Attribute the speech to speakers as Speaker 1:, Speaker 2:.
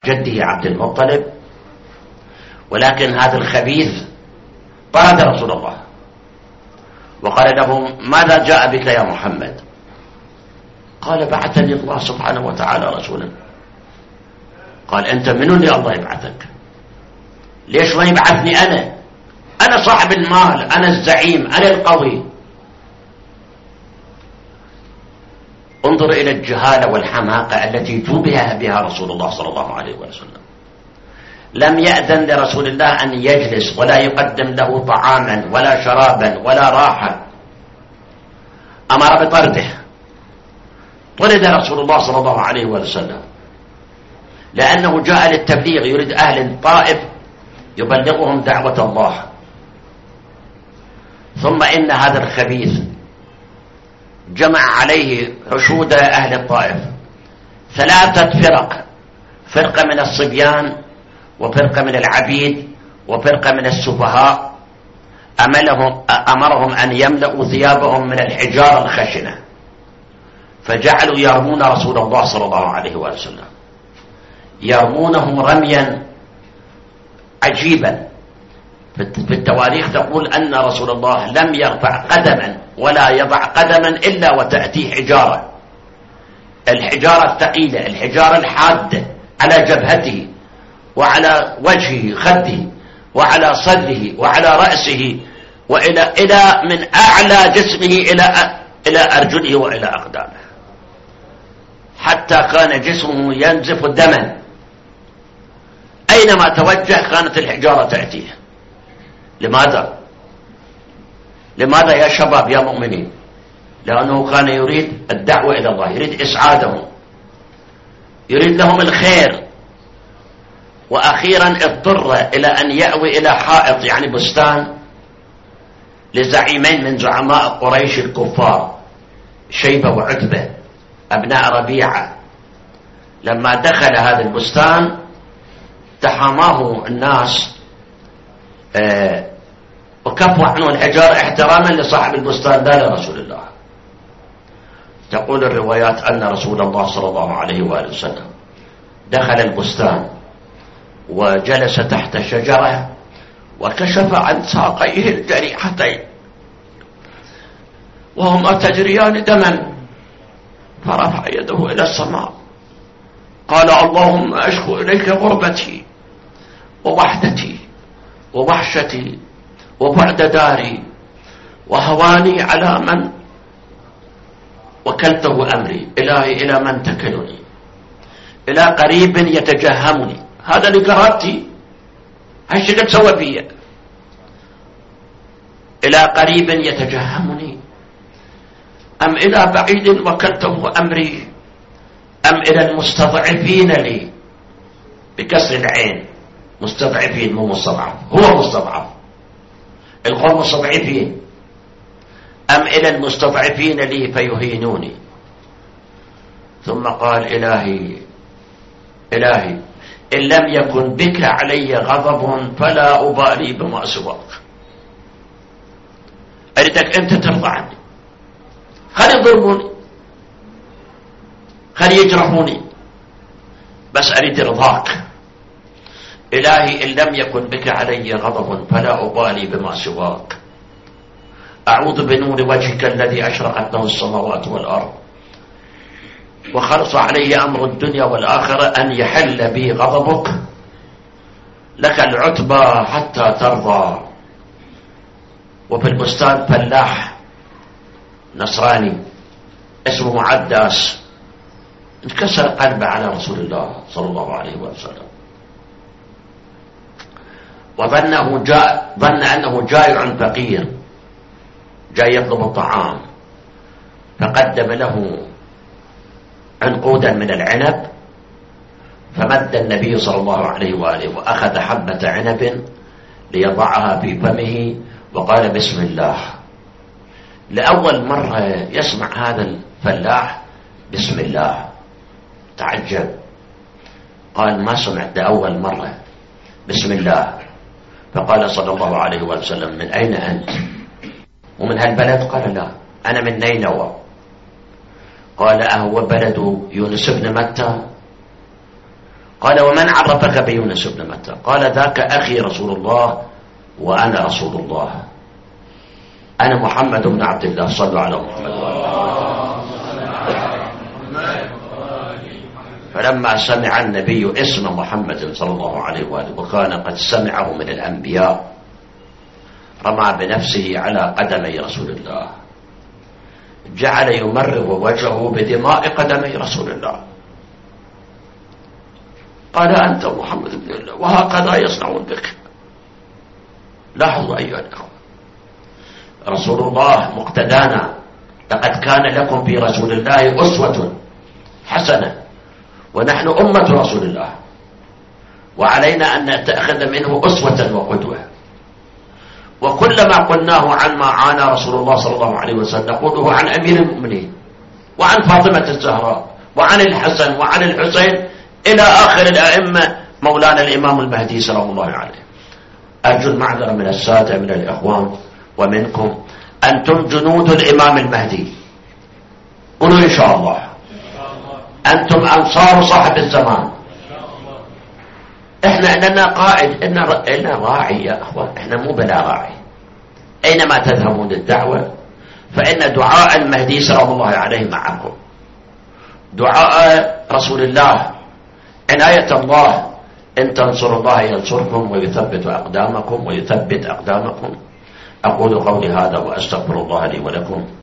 Speaker 1: جده عبد المطلب، ولكن هذا الخبيث طرد رسول الله وقال له: ماذا جاء بك يا محمد؟ قال: بعثني الله سبحانه وتعالى رسولا. قال: أنت من اللي الله يبعثك؟ ليش ما يبعثني أنا صاحب المال، أنا الزعيم، أنا القوي. انظر إلى الجهالة والحماقة التي جوبها بها رسول الله صلى الله عليه وسلم. لم يأذن لرسول الله أن يجلس ولا يقدم له طعاما ولا شرابا ولا راحة، أمر بطرده. طرد رسول الله صلى الله عليه وسلم لأنه جاء للتبليغ، يريد أهل الطائف يبلغهم دعوة الله. ثم إن هذا الخبيث جمع عليه حشود أهل الطائف 3 فرق: فرقة من الصبيان، وفرقة من العبيد، وفرقة من السفهاء. أمرهم أن يملأوا ثيابهم من الحجارة الخشنة، فجعلوا يرمون رسول الله صلى الله عليه وسلم، يرمونه رميا عجيبا. في التواريخ تقول أن رسول الله لم يرفع قدما ولا يضع قدما إلا وتأتيه حجارة، الحجارة الثقيلة، الحجارة الحادة على جبهته وعلى وجهه، خده، وعلى صدره، وعلى رأسه، إلى من أعلى جسمه إلى أرجله وإلى أقدامه، حتى كان جسمه ينزف دما. أينما توجه كانت الحجارة تأتيه. لماذا يا شباب يا مؤمنين؟ لأنه كان يريد الدعوة إلى الله، يريد إسعادهم، يريد لهم الخير. وأخيرا اضطر إلى أن يأوي إلى حائط، يعني بستان، لزعيمين من زعماء قريش الكفار، شيبة وعتبة أبناء ربيعة. لما دخل هذا البستان تحاماه الناس وكفوا عنه الحجار احتراما لصاحب البستان لا لرسول الله. تقول الروايات أن رسول الله صلى الله عليه وآله وسلم دخل البستان وجلس تحت شجرة وكشف عن ساقيه الجريحتين وهما تجريان دما، فرفع يده إلى السماء، قال: اللهم أشكو إليك غربتي ووحدتي ووحشتي وبعد داري وهواني على من وكلته أمري. إلهي إلى من تكلني؟ إلى قريب يتجهمني، هذا لقرابتي، هالشي اللي تسوى فيا. إلى قريب يتجهمني أم إلى بعيد وكلته أمري أم إلى المستضعفين لي، بكسر العين، مستضعفين مو مستضعف، هو مستضعف، القوم مستضعفين. أم إلى المستضعفين لي فيهينوني. ثم قال: إلهي إن لم يكن بك علي غضب فلا أبالي بما سواك. أريدك أنت ترضى عني، خلي يضربوني، خلي يجرحوني، بس أريد رضاك. إلهي إن لم يكن بك علي غضب فلا أبالي بما سواك. أعوذ بنور وجهك الذي أشرقت له السماوات والأرض وخلص عليه أمر الدنيا والآخرة أن يحل بي غضبك، لك العتبى حتى ترضى. وفي البستان فلاح نصراني اسمه عداس، انكسر قلبه على رسول الله صلى الله عليه وسلم، وظن أنه جائع فقير جاي يطلب الطعام، فقدم له عنقودا من العنب، فمد النبي صلى الله عليه وآله وأخذ حبة عنب ليضعها في فمه وقال: بسم الله. لأول مرة يسمع هذا الفلاح بسم الله، تعجب، قال: ما سمعت لأول مرة بسم الله. فقال صلى الله عليه وسلم: من أين أنت؟ ومن هالبلد؟ قال: لا، أنا من نينوى. قال: أهو بلد يونس بن متى؟ قال ومن عرفك بيونس بن متى؟ قال ذاك أخي رسول الله وأنا رسول الله، أنا محمد بن عبد الله. صلوا على محمد. فلما سمع النبي اسم محمد صلى الله عليه وآله وكان قد سمعه من الأنبياء رمى بنفسه على قدمي رسول الله، جعل يمرغ وجهه بدماء قدمي رسول الله. قال أنت محمد بن الله وهكذا يصنعون بك. لاحظوا أيها الأخوة، رسول الله مقتدانا، لقد كان لكم في رسول الله أسوة حسنة، ونحن أمة رسول الله وعلينا أن نتأخذ منه أسوة وقدوة. وكل ما قلناه عن ما عانى رسول الله صلى الله عليه وسلم نقوله عن أمير المؤمنين وعن فاطمة الزهراء وعن الحسن وعن الحسين إلى آخر الأئمة، مولانا الإمام المهدي سلام الله عليه. أرجو المعذرة من السادة من الإخوان ومنكم، أنتم جنود الإمام المهدي، قولوا إن شاء الله. أنتم أنصار صاحب الزمان. إحنا لنا قائد، إحنا راعي يا أخوان، إحنا مو بلا راعي. أينما تذهبون للدعوة فإن دعاء المهدي سلام الله عليه معكم، دعاء رسول الله، عناية الله. إن تنصروا الله ينصركم ويثبت أقدامكم ويثبت أقدامكم. أقول قولي هذا وأستغفر الله لي ولكم.